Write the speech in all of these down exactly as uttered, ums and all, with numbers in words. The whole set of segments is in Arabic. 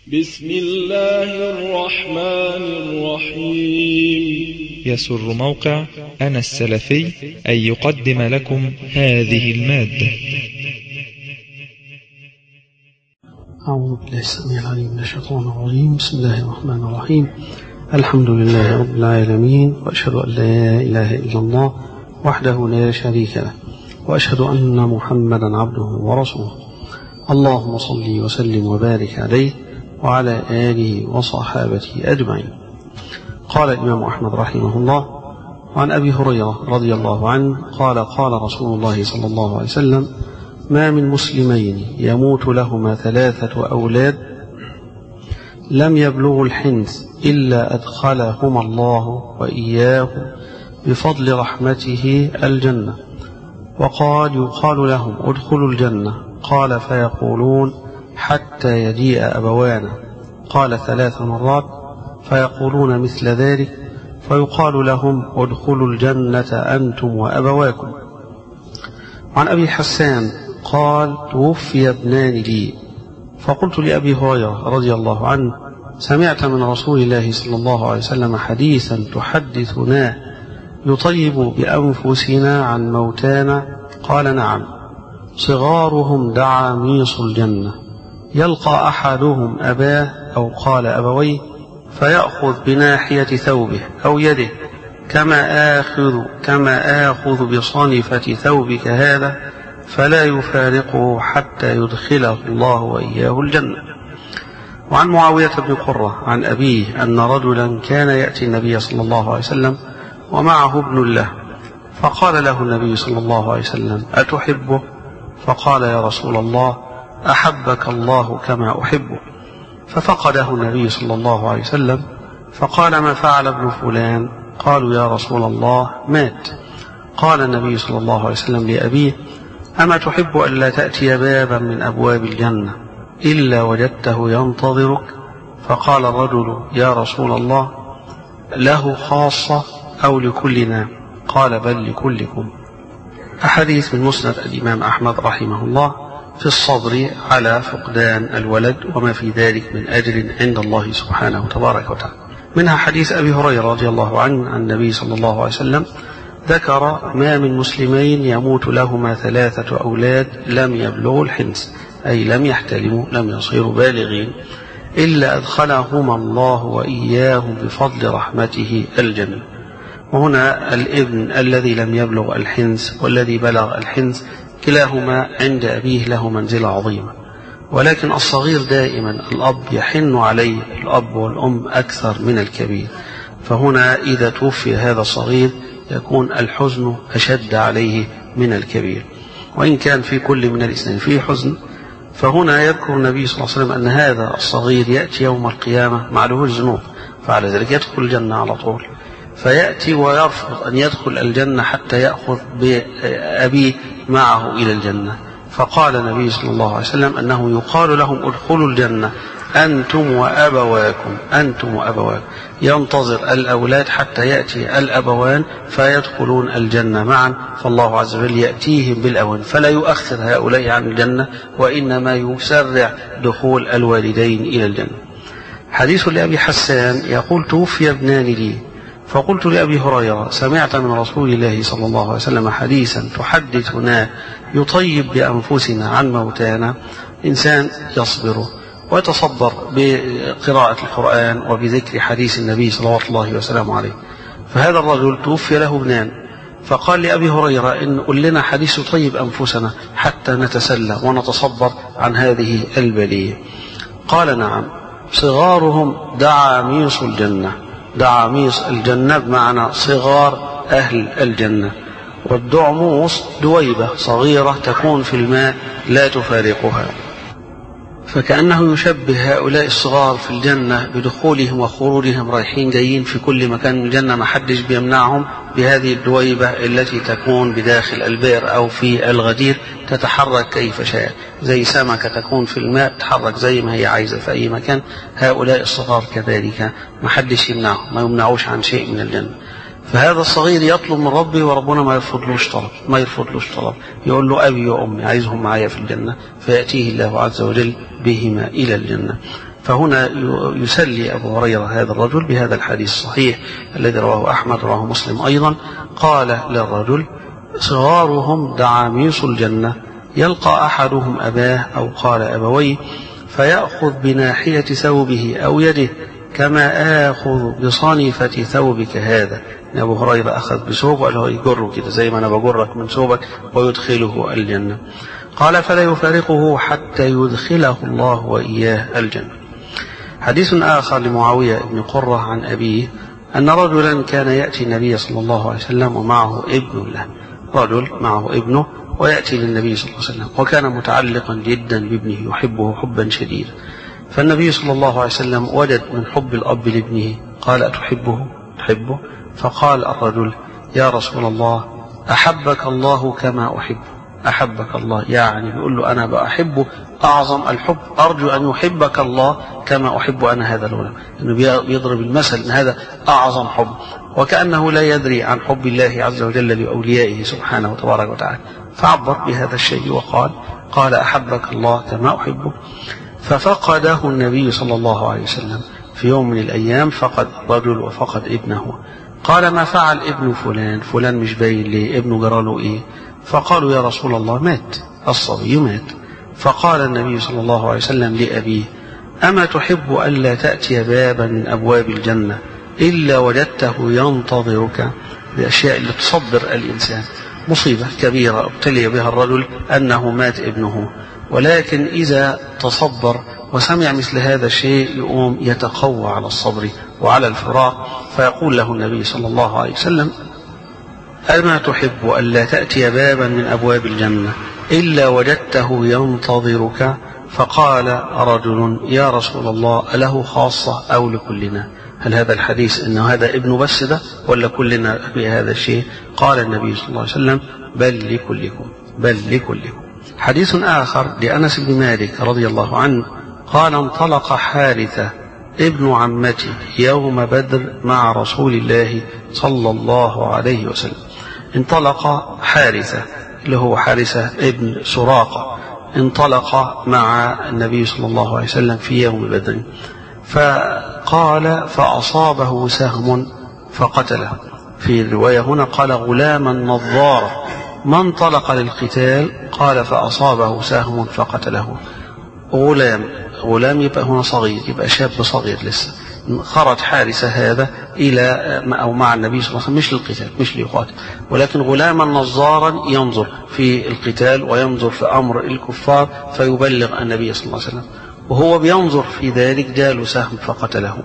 بسم الله الرحمن الرحيم. يسر موقع أنا السلفي أن يقدم لكم هذه المادة. أعوذ بالله السميع العليم من الشيطان الرجيم. بسم الله الرحمن الرحيم. الحمد لله رب العالمين، وأشهد أن لا إله إلا الله وحده لا شريك له، وأشهد أن محمدا عبده ورسوله. اللهم صل وسلم وبارك عليه وعلى آله وصحابته أجمعين. قال الإمام أحمد رحمه الله: عن أبي هريرة رضي الله عنه قال: قال رسول الله صلى الله عليه وسلم: ما من مسلمين يموت لهما ثلاثة أولاد لم يبلغوا الحنث إلا أدخلهما الله وإياه بفضل رحمته الجنة. وقال: يقال لهم: ادخلوا الجنة. قال: فيقولون: حتى يجيء أبوانا. قال: ثلاث مرات. فيقولون مثل ذلك. فيقال لهم: ادخلوا الجنة أنتم وأبواكم. عن أبي حسان قال: توفي ابنان لي، فقلت لأبي هريرة رضي الله عنه: سمعت من رسول الله صلى الله عليه وسلم حديثا تحدثنا يطيب بأنفسنا عن موتانا؟ قال: نعم. صغارهم دعاميص الجنة، يلقى أحدهم أباه أو قال أبويه فيأخذ بناحية ثوبه أو يده، كما آخذ كما آخذ بصنفة ثوبك هذا، فلا يفارقه حتى يدخله الله وإياه الجنة. وعن معاوية بن قرة عن أبيه أن رجلا كان يأتي النبي صلى الله عليه وسلم ومعه ابن له، فقال له النبي صلى الله عليه وسلم: أتحبه؟ فقال: يا رسول الله، أحبك الله كما أحبه. ففقده النبي صلى الله عليه وسلم، فقال: ما فعل ابن فلان؟ قالوا: يا رسول الله، مات. قال النبي صلى الله عليه وسلم لأبيه: أما تحب أن لا تأتي بابا من أبواب الجنة إلا وجدته ينتظرك؟ فقال الرجل: يا رسول الله، له خاصة أو لكلنا؟ قال: بل لكلكم. أحاديث من مسند الإمام أحمد رحمه الله في الصبر على فقدان الولد وما في ذلك من أجر عند الله سبحانه تبارك وتعالى. منها حديث أبي هريرة رضي الله عنه عن النبي صلى الله عليه وسلم ذكر: ما من مسلمين يموت لهما ثلاثة أولاد لم يبلغوا الحنث، أي لم يحتلموا، لم يصيروا بالغين، إلا أدخلهما الله وإياهم بفضل رحمته الجنة. وهنا الابن الذي لم يبلغ الحنث والذي بلغ الحنث كلاهما عند أبيه له منزلة عظيمة، ولكن الصغير دائما الأب يحن عليه، الأب والأم أكثر من الكبير. فهنا إذا توفي هذا الصغير يكون الحزن أشد عليه من الكبير، وإن كان في كل من الاثنين فيه حزن. فهنا يذكر النبي صلى الله عليه وسلم أن هذا الصغير يأتي يوم القيامة معلوش ذنوب، فعلى ذلك يدخل الجنة على طول، فيأتي ويرفض أن يدخل الجنة حتى يأخذ بأبيه معه إلى الجنة. فقال النبي صلى الله عليه وسلم أنه يقال لهم: ادخلوا الجنة أنتم وأبواكم، أنتم وأبواكم، ينتظر الأولاد حتى يأتي الأبوان فيدخلون الجنة معا، فالله عز وجل يأتيهم بالأوان فلا يؤخر هؤلاء عن الجنة، وإنما يسرع دخول الوالدين إلى الجنة. حديث لأبي حسان يقول: توفي ابنان لي، فقلت لأبي هريرة: سمعت من رسول الله صلى الله عليه وسلم حديثا تحدثنا يطيب بأنفسنا عن موتانا؟ إنسان يصبر ويتصبر بقراءة القرآن وبذكر حديث النبي صلى الله عليه وسلم عليه. فهذا الرجل توفي له ابنان، فقال لأبي هريرة: إن قل لنا حديث يطيب أنفسنا حتى نتسلى ونتصبر عن هذه البلية. قال: نعم. صغارهم دعاميص الجنة، دعاميص الجنة بمعنى صغار أهل الجنة، والدعموس دويبة صغيرة تكون في الماء لا تفارقها. فكأنه يشبه هؤلاء الصغار في الجنة بدخولهم وخروجهم رايحين جايين في كل مكان من الجنة، ما حدش بيمنعهم، بهذه الدويبة التي تكون بداخل البئر أو في الغدير تتحرك كيف شاء، زي سمكة تكون في الماء تتحرك زي ما هي عايزة في أي مكان. هؤلاء الصغار كذلك ما حدش يمنعهم، ما يمنعوش عن شيء من الجنة. فهذا الصغير يطلب من ربي وربنا ما يرفضلوش طلب، ما يرفضلوش طلب، يقول له أبي وأمي عايزهم معايا في الجنة، فيأتيه الله عز وجل بهما إلى الجنة. فهنا يسلي أبو هريرة هذا الرجل بهذا الحديث الصحيح الذي رواه أحمد رواه مسلم أيضا. قال للرجل: صغارهم دعاميص الجنة، يلقى أحدهم أباه أو قال أبويه فيأخذ بناحية ثوبه أو يده كما آخذ بصنفة ثوبك هذا. أبو هريرة أخذ بثوبه وقال له يجره كده زي ما أنا بجرك من ثوبك ويدخله الجنة. قال: فلا يفارقه حتى يدخله الله وإياه الجنة. حديث آخر لمعاوية بن قرة عن أبيه أن رجلا كان يأتي النبي صلى الله عليه وسلم ومعه ابن له، رجل معه ابنه ويأتي للنبي صلى الله عليه وسلم، وكان متعلقا جدا بابنه يحبه حبا شديدا. فالنبي صلى الله عليه وسلم وجد من حب الأب لابنه قال: أتحبه؟ تحبه؟ فقال الرجل: يا رسول الله، أحبك الله كما أحبه. أحبك الله يعني بيقول له أنا بأحبه أعظم الحب، أرجو أن يحبك الله كما أحب أنا هذا الغلام. إنه بيضرب المثل أن هذا أعظم حب، وكأنه لا يدري عن حب الله عز وجل لأوليائه سبحانه وتبارك وتعالى، فعبر بهذا الشيء وقال: قال أحبك الله كما أحبه. ففقده النبي صلى الله عليه وسلم في يوم من الأيام، فقد رجل وفقد ابنه. قال: ما فعل ابن فلان؟ فلان مش باين ليه، ابنه جراله إيه؟ فقالوا: يا رسول الله مات، الصبي مات. فقال النبي صلى الله عليه وسلم لأبيه: أما تحب ألا تأتي بابا من أبواب الجنة إلا وجدته ينتظرك؟ بأشياء اللي تصبر الإنسان. مصيبة كبيرة ابتلي بها الرجل أنه مات ابنه، ولكن إذا تصبر وسمع مثل هذا الشيء يقوم يتقوى على الصبر وعلى الفراق، فيقول له النبي صلى الله عليه وسلم: أما تحب ألا تأتي بابا من أبواب الجنة إلا وجدته ينتظرك؟ فقال رجل: يا رسول الله، أله خاصة أو لكلنا؟ هل هذا الحديث إنه هذا ابن بس ده ولا كلنا بهذا الشيء؟ قال النبي صلى الله عليه وسلم: بل لكلكم، بل لكلكم. حديث آخر لأنس بن مالك رضي الله عنه قال: انطلق حارثة ابن عمتي يوم بدر مع رسول الله صلى الله عليه وسلم. انطلق حارثة اللي هو حارثة ابن سراقة، انطلق مع النبي صلى الله عليه وسلم في يوم بدر، فقال: فأصابه سهم فقتله. في الرواية هنا قال: غلاما نظارا، ما انطلق للقتال، قال: فأصابه سهم فقتله. غلام، غلام يبقى هنا صغير، يبقى شاب صغير لسه. خرج حارثة هذا إلى أو مع النبي صلى الله عليه وسلم مش للقتال، مش ليقاتل، ولكن غلاما نظارا ينظر في القتال وينظر في أمر الكفار فيبلغ النبي صلى الله عليه وسلم، وهو بينظر في ذلك جاء سهم فقتله.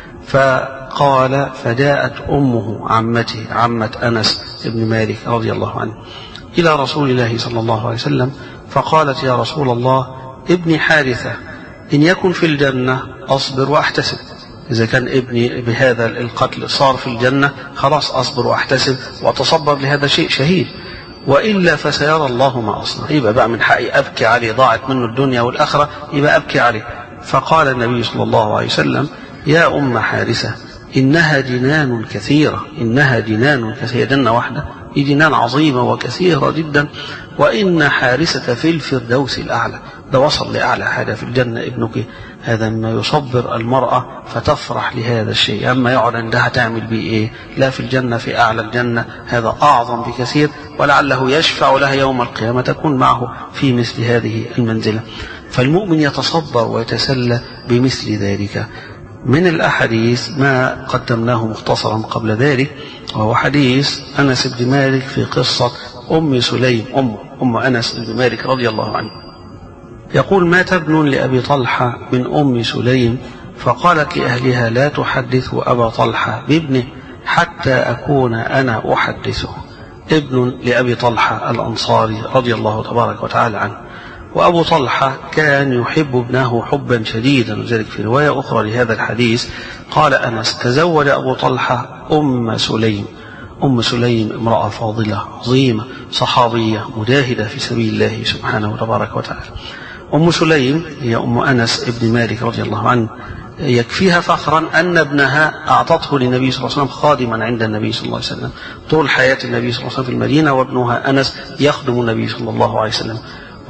فقال: فجاءت أمه عمته، عمة أنس بن مالك رضي الله عنه، إلى رسول الله صلى الله عليه وسلم فقالت: يا رسول الله، ابني حارثة إن يكن في الجنة أصبر وأحتسب. إذا كان ابني بهذا القتل صار في الجنة خلاص أصبر وأحتسب وأتصبر لهذا شيء شهيد، وإلا فسيرى الله ما أصنع. يبقى بقى من حقي أبكي عليه، ضاعت منه الدنيا والآخرة، يبقى أبكي عليه. فقال النبي صلى الله عليه وسلم: يا أم حارثة، إنها جنان كثيرة، إنها جنان كثيرة، جنة واحدة، جنان عظيمة وكثيرة جدا، وإن حارثة في الفردوس الأعلى، ده وصل لأعلى حاجة في الجنة ابنك. هذا ما يصبر المرأة فتفرح لهذا الشيء. أما يقعد عندها تعمل به إيه؟ لا، في الجنة في أعلى الجنة، هذا أعظم بكثير، ولعله يشفع لها يوم القيامة تكون معه في مثل هذه المنزلة. فالمؤمن يتصبر ويتسلى بمثل ذلك. من الأحاديث ما قدمناه مختصرا قبل ذلك، وهو حديث أنس بن مالك في قصة أم سليم، أم, أم أنس بن مالك رضي الله عنه. يقول: مات ابن لأبي طلحة من أم سليم، فقالت لأهلها: لا تحدثوا أبا طلحة بابنه حتى أكون أنا أحدثه. ابن لأبي طلحة الأنصاري رضي الله تبارك وتعالى عنه. وأبو طلحة كان يحب ابنه حبا شديدا، وذلك في رواية أخرى لهذا الحديث قال أنس: تزوج أبو طلحة أم سليم. أم سليم امرأة فاضلة عظيمة صحابية مجاهدة في سبيل الله سبحانه وتبارك وتعالى. أم سليم هي أم أنس ابن مالك رضي الله عنه، يكفيها فخرا أن ابنها أعطته للنبي صلى الله عليه وسلم خادما عند النبي صلى الله عليه وسلم طول حياة النبي صلى الله عليه وسلم في المدينة، وابنها أنس يخدم النبي صلى الله عليه وسلم.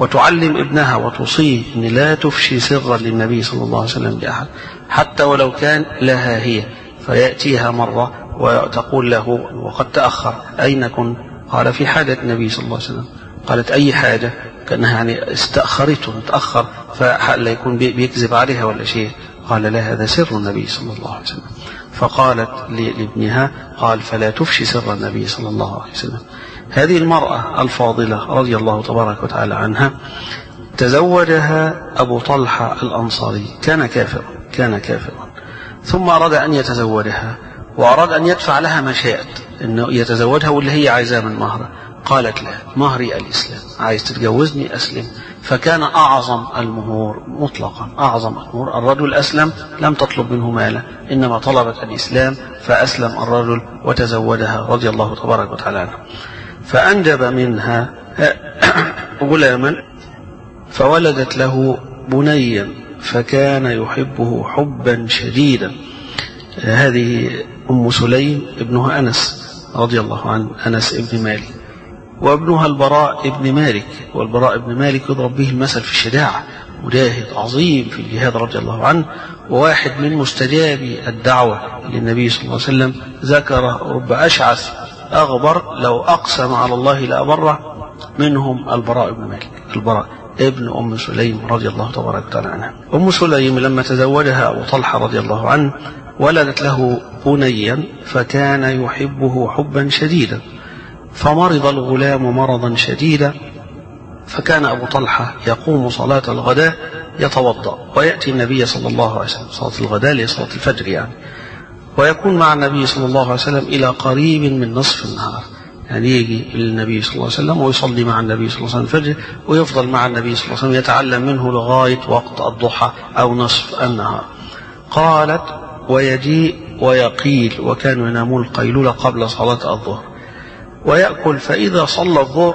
وتعلم ابنها وتصيه أن لا تفشي سرا للنبي صلى الله عليه وسلم لأحد حتى ولو كان لها هي، فيأتيها مرة وتقول له وقد تأخر أين كنت؟ قال في حاجة النبي صلى الله عليه وسلم. قالت أي حاجة؟ كأنها يعني استأخرته متأخر فحال يكون بيكذب عليها ولا شيء. قال لا هذا سر النبي صلى الله عليه وسلم. فقالت لابنها قال فلا تفشي سر النبي صلى الله عليه وسلم. هذه المرأة الفاضلة رضي الله تبارك وتعالى عنها تزوجها أبو طلحة الأنصاري، كان كافرا كان كافرا ثم أراد أن يتزوجها وأراد أن يدفع لها ما شاءت أنه يتزوجها واللي هي عايزاه من مهرة. قالت لا مهري الإسلام، عايز تتجوزني أسلم. فكان أعظم المهور مطلقا أعظم المهور الرجل أسلم، لم تطلب منه مالا إنما طلبت الإسلام فأسلم الرجل وتزوجها رضي الله تبارك وتعالى عنه. فأنجب منها غلاما فولدت له بنيا فكان يحبه حبا شديدا. هذه أم سليم ابنها أنس رضي الله عنه، أنس ابن مالك، وابنها البراء ابن مالك، والبراء ابن مالك يضرب به المثل في الشجاعة، مجاهد عظيم في الجهاد رضي الله عنه، وواحد من مستجابي الدعوة للنبي صلى الله عليه وسلم. ذكر رب أشعث أغبر لو أقسم على الله لأبره منهم البراء بن مالك، البراء ابن أم سليم رضي الله تبارك وتعالى عنها. أم سليم لما تزوجها أبو طلحة رضي الله عنه ولدت له بنيا فكان يحبه حبا شديدا، فمرض الغلام مرضا شديدا، فكان أبو طلحة يقوم صلاة الغداء يتوضأ ويأتي النبي صلى الله عليه وسلم، صلاة الغداء لصلاة الفجر يعني، ويكون مع النبي صلى الله عليه وسلم إلى قريب من نصف النهار، يعني يجي للنبي صلى الله عليه وسلم ويصلي مع النبي صلى الله عليه وسلم الفجر ويفضل مع النبي صلى الله عليه وسلم يتعلم منه لغاية وقت الضحى أو نصف النهار. قالت ويجيء ويقيل، وكانوا ينامون القيلولة قبل صلاة الظهر، ويأكل، فإذا صلى الظهر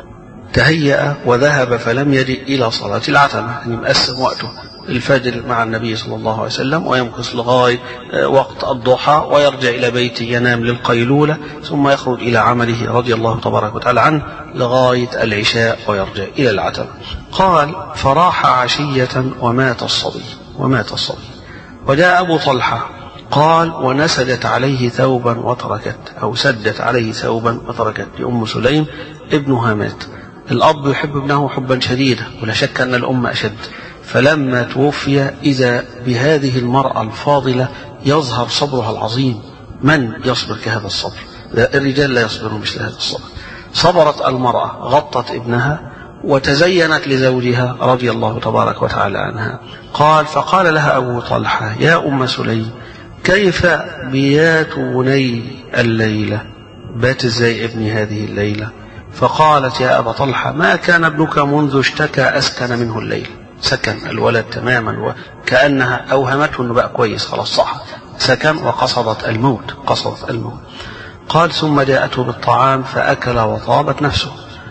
تهيأ وذهب فلم يجئ إلى صلاة العتمة، يعني مقسم وقته الفجر مع النبي صلى الله عليه وسلم ويمكث لغاية وقت الضحى ويرجع إلى بيته ينام للقيلولة ثم يخرج إلى عمله رضي الله تبارك وتعالى عنه لغاية العشاء ويرجع إلى العتمة. قال فراح عشية ومات الصبي ومات الصبي وجاء أبو طلحة قال ونسجت عليه ثوبا وتركت، أو سدت عليه ثوبا وتركت لأم سليم ابنها مات. الأب يحب ابنه حبا شديدا ولا شك أن الأم أشد، فلما توفي إذا بهذه المرأة الفاضلة يظهر صبرها العظيم. من يصبر كهذا الصبر؟ الرجال لا يصبرون مثل هذا الصبر. صبرت المرأة، غطت ابنها وتزينت لزوجها رضي الله تبارك وتعالى عنها. قال فقال لها أبو طلحة يا أم سليم كيف بيات بني الليلة؟ بات ازاي ابني هذه الليلة؟ فقالت يا أبا طلحة ما كان ابنك منذ اشتكى أسكن منه الليل، سكن الولد تماما وكأنها أوهمته أنه بقى كويس خلاص صح، سكن وقصدت الموت قصدت الموت. قال ثم جاءته بالطعام فأكل وطابت نفسه.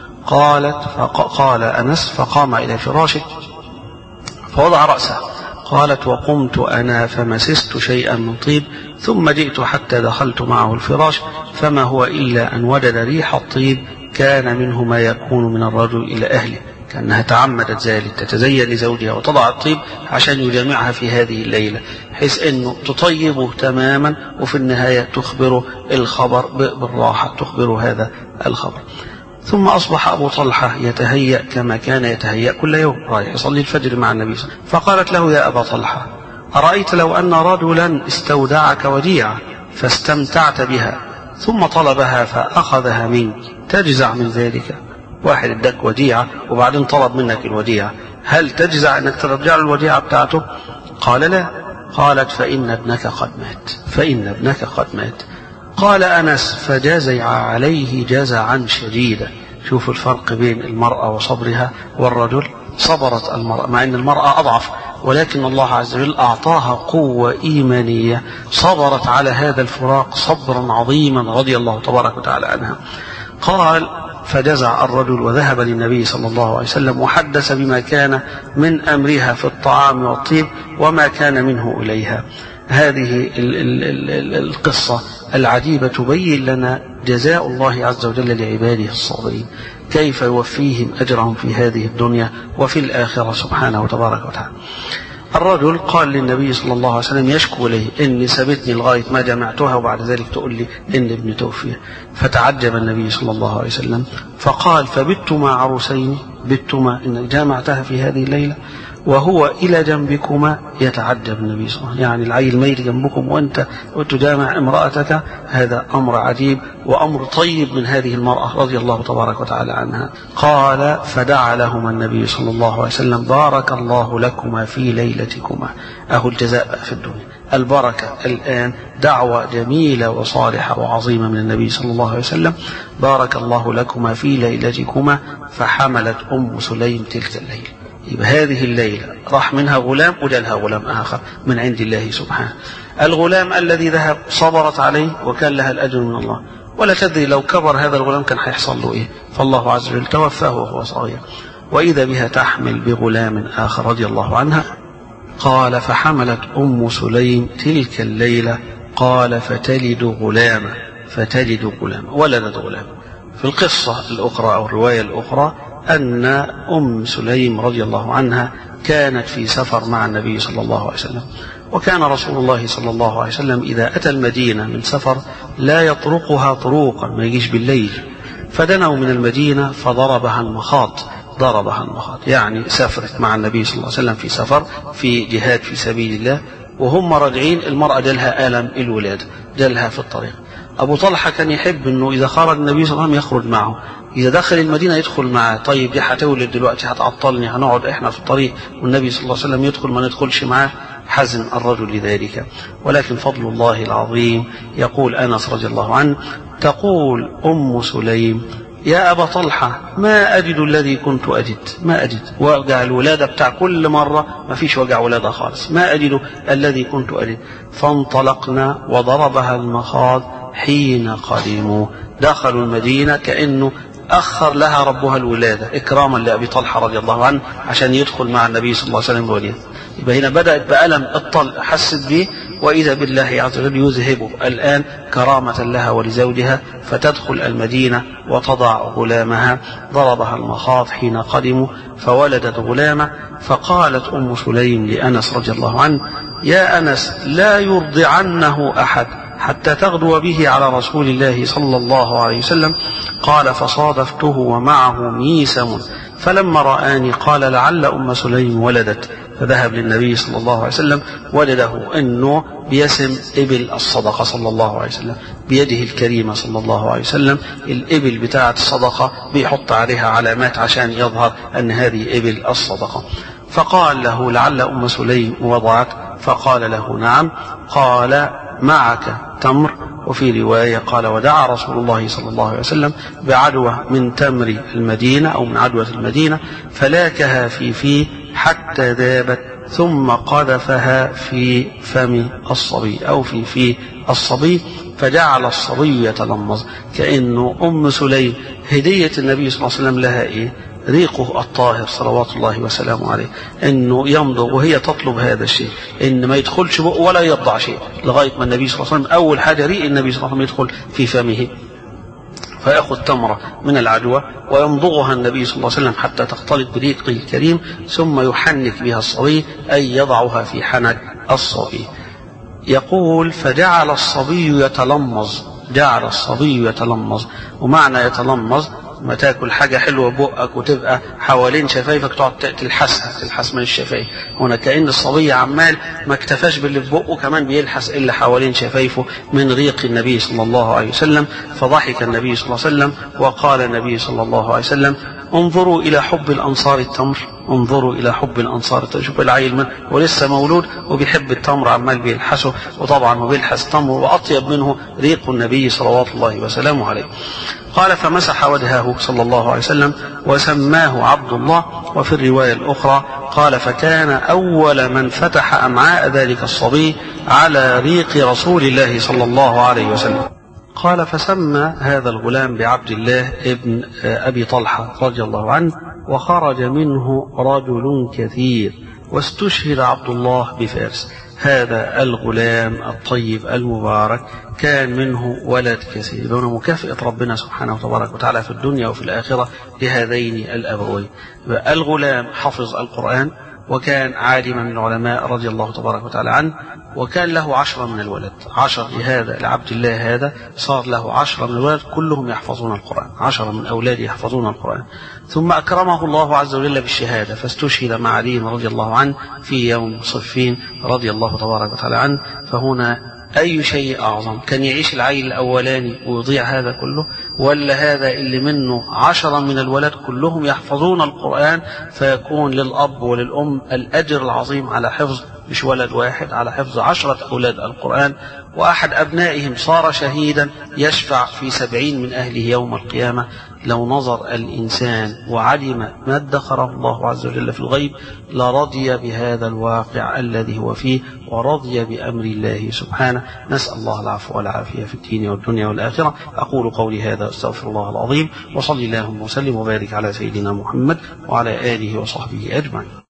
قالت فقال أنس فقام إلى فراشه فوضع رأسه. قالت وقمت أنا فمسست شيئا من طيب ثم جئت حتى دخلت معه الفراش فما هو إلا أن وجد ريح الطيب كان منه ما يكون من الرجل إلى أهله، كأنها تعمدت ذلك تتزين لزوجها وتضع الطيب عشان يجامعها في هذه الليلة، حيث أنه تطيبه تماما وفي النهاية تخبره الخبر بالراحة، تخبره هذا الخبر. ثم أصبح أبو طلحة يتهيأ كما كان يتهيأ كل يوم، رايح يصلي الفجر مع النبي صلى الله عليه وسلم. فقالت له يا أبا طلحة أرأيت لو أن رجلا استودعك وديعة فاستمتعت بها ثم طلبها فأخذها منك تجزع من ذلك؟ واحد اداك وديعة وبعدين طلب منك الوديعة، هل تجزع أنك ترجع الوديعة بتاعته؟ قال لا. قالت فإن ابنك قد مات فإن ابنك قد مات. قال أنس فجزع عليه جزعا شديدا. شوفوا الفرق بين المرأة وصبرها والرجل. صبرت المرأة مع أن المرأة أضعف، ولكن الله عز وجل أعطاها قوة إيمانية، صبرت على هذا الفراق صبرا عظيما رضي الله تبارك وتعالى عنها. قال فجزع الرجل وذهب للنبي صلى الله عليه وسلم وحدث بما كان من أمرها في الطعام والطيب وما كان منه إليها. هذه ال ال ال القصة العجيبة تبين لنا جزاء الله عز وجل لعباده الصابرين. كيف يوفيهم أجرهم في هذه الدنيا وفي الآخرة سبحانه وتبارك وتعالى. الرجل قال للنبي صلى الله عليه وسلم يشكو إليه إني سبتني لغاية ما جمعتها وبعد ذلك تقول لي إن ابني توفي. فتعجب النبي صلى الله عليه وسلم فقال فبتما عروسين بتما إن جامعتها في هذه الليلة وهو إلى جنبكما. يتعجب النبي صلى الله عليه وسلم يعني العيل ميت جنبكم وأنت وتجامع امرأتك، هذا أمر عجيب وأمر طيب من هذه المرأة رضي الله تبارك وتعالى عنها. قال فدعا لهما النبي صلى الله عليه وسلم بارك الله لكما في ليلتكما. أهو الجزاء في الدنيا البركة الآن دعوة جميلة وصالحة وعظيمة من النبي صلى الله عليه وسلم بارك الله لكما في ليلتكما. فحملت أم سليم تلك الليلة. يبقى هذه الليلة راح منها غلام وجالها غلام آخر من عند الله سبحانه. الغلام الذي ذهب صبرت عليه وكان لها الأجر من الله، ولا تدري لو كبر هذا الغلام كان هيحصل له إيه. فالله عز وجل توفاه وهو صغير، وإذا بها تحمل بغلام آخر رضي الله عنها. قال فحملت أم سليم تلك الليلة قال فتلد غلاما فتجد غلاما ولدت غلاما. في القصة الأخرى أو الرواية الأخرى أن أم سليم رضي الله عنها كانت في سفر مع النبي صلى الله عليه وسلم، وكان رسول الله صلى الله عليه وسلم إذا أتى المدينة من سفر لا يطرقها طروقا، ما يجيش بالليل. فدنوا من المدينة فضربها المخاض ضربها المخاض يعني سافرت مع النبي صلى الله عليه وسلم في سفر في جهاد في سبيل الله، وهم راجعين المرأة جالها ألم الولادة جالها في الطريق. أبو طلحة كان يحب أنه إذا خرج النبي صلى الله عليه وسلم يخرج معه، إذا دخل المدينة يدخل معه. طيب دي هتولد دلوقتي هتعطلني، هنقعد إحنا في الطريق والنبي صلى الله عليه وسلم يدخل ما ندخلش معه. حزن الرجل لذلك. ولكن فضل الله العظيم يقول أنس رضي الله عنه تقول أم سليم يا أبا طلحة ما أجد الذي كنت أجد، ما أجد وجع الولادة بتاع كل مرة، ما فيش وجع ولادة خالص، ما أجد الذي كنت أجد. فانطلقنا وضربها المخاض حين قدموا. دخلوا المدينة كأنه أخر لها ربها الولادة إكراما لأبي طلحة رضي الله عنه عشان يدخل مع النبي صلى الله عليه وسلم الولادة. يبقى هنا بدأت بألم الطلق حست به، وإذا بالله عز وجل يذهبه الآن كرامة لها ولزوجها، فتدخل المدينة وتضع غلامها. ضربها المخاض حين قدموا فولدت غلامة. فقالت أم سليم لأنس رضي الله عنه يا أنس لا يرضعنه أحد حتى تغدو به على رسول الله صلى الله عليه وسلم. قال فصادفته ومعه ميسم، فلما رآني قال لعل أم سليم ولدت، فذهب للنبي صلى الله عليه وسلم وجده أنه بيسم إبل الصدقة صلى الله عليه وسلم بيده الكريمة صلى الله عليه وسلم. الإبل بتاعة الصدقة بيحط عليها علامات عشان يظهر أن هذه إبل الصدقة. فقال له لعل أم سليم وضعت، فقال له نعم. قال معك تمر. وفي رواية قال ودعا رسول الله صلى الله عليه وسلم بعدوة من تمر المدينة أو من عدوة المدينة فلاكها في فيه حتى ذابت، ثم قذفها في فم الصبي أو في في الصبي فجعل الصبي يتلمظ. كأنه أم سليم هدية النبي صلى الله عليه وسلم لها إيه؟ ريقه الطاهر صلوات الله وسلامه عليه، انه يمضغ وهي تطلب هذا الشيء، ان ما يدخلش بقه ولا يضع شيء لغايه ما النبي صلى الله عليه وسلم اول حاجه ريق النبي صلى الله عليه وسلم يدخل في فمه، فيأخذ تمرة من العدوى ويمضغها النبي صلى الله عليه وسلم حتى تختلط بريقه الكريم، ثم يحنك بها الصبي أي يضعها في حنك الصبي. يقول فجعل الصبي يتلمظ، جعل الصبي يتلمظ. ومعنى يتلمظ ما تاكل حاجة حلوة بقك وتبقى حوالين شفايفك تقعد تلحسها تلحس من الشفايف. هنا كأن الصبي عمال ما اكتفاش باللي في بقه كمان بيلحس إلا حوالين شفايفه من ريق النبي صلى الله عليه وسلم. فضحك النبي صلى الله عليه وسلم وقال النبي صلى الله عليه وسلم انظروا إلى حب الأنصار التمر، انظروا إلى حب الأنصار التمر. شوف العيل من ولسه مولود وبيحب التمر عمال بيلحسه، وطبعا هو بيلحس تمر وأطيب منه ريق النبي صلوات الله وسلامه عليه. قال فمسح وجهه صلى الله عليه وسلم وسماه عبد الله. وفي الرواية الأخرى قال فكان أول من فتح أمعاء ذلك الصبي على ريق رسول الله صلى الله عليه وسلم. قال فسمى هذا الغلام بعبد الله ابن أبي طلحة رضي الله عنه، وخرج منه رجل كثير واستشهد عبد الله بفارس. هذا الغلام الطيب المبارك كان منه ولد كثير، لأنه مكافأة ربنا سبحانه وتبارك وتعالى في الدنيا وفي الآخرة لهذين الأبوين. الغلام حفظ القرآن وكان عالما من العلماء رضي الله تبارك وتعالى عنه، وكان له عشرة من الولد، عشر لهذا لعبد الله هذا صار له عشرة من الولد كلهم يحفظون القرآن، عشرة من أولاده يحفظون القرآن. ثم أكرمه الله عز وجل بالشهادة فاستشهد مع علي رضي الله عنه في يوم صفين رضي الله تبارك وتعالى عنه. فهنا أي شيء أعظم، كان يعيش العيل الأولاني ويضيع هذا كله، ولا هذا اللي منه عشرة من الولد كلهم يحفظون القرآن فيكون للأب وللأم الأجر العظيم على حفظ مش ولد واحد، على حفظ عشرة أولاد القرآن. وأحد أبنائهم صار شهيدا يشفع في سبعين من أهله يوم القيامة. لو نظر الإنسان وعلم ما ادخره الله عز وجل في الغيب لرضي بهذا الواقع الذي هو فيه ورضي بأمر الله سبحانه. نسأل الله العفو والعافية في الدين والدنيا والآخرة. أقول قولي هذا أستغفر الله العظيم، وصلي اللهم وسلم وبارك على سيدنا محمد وعلى آله وصحبه أجمعين.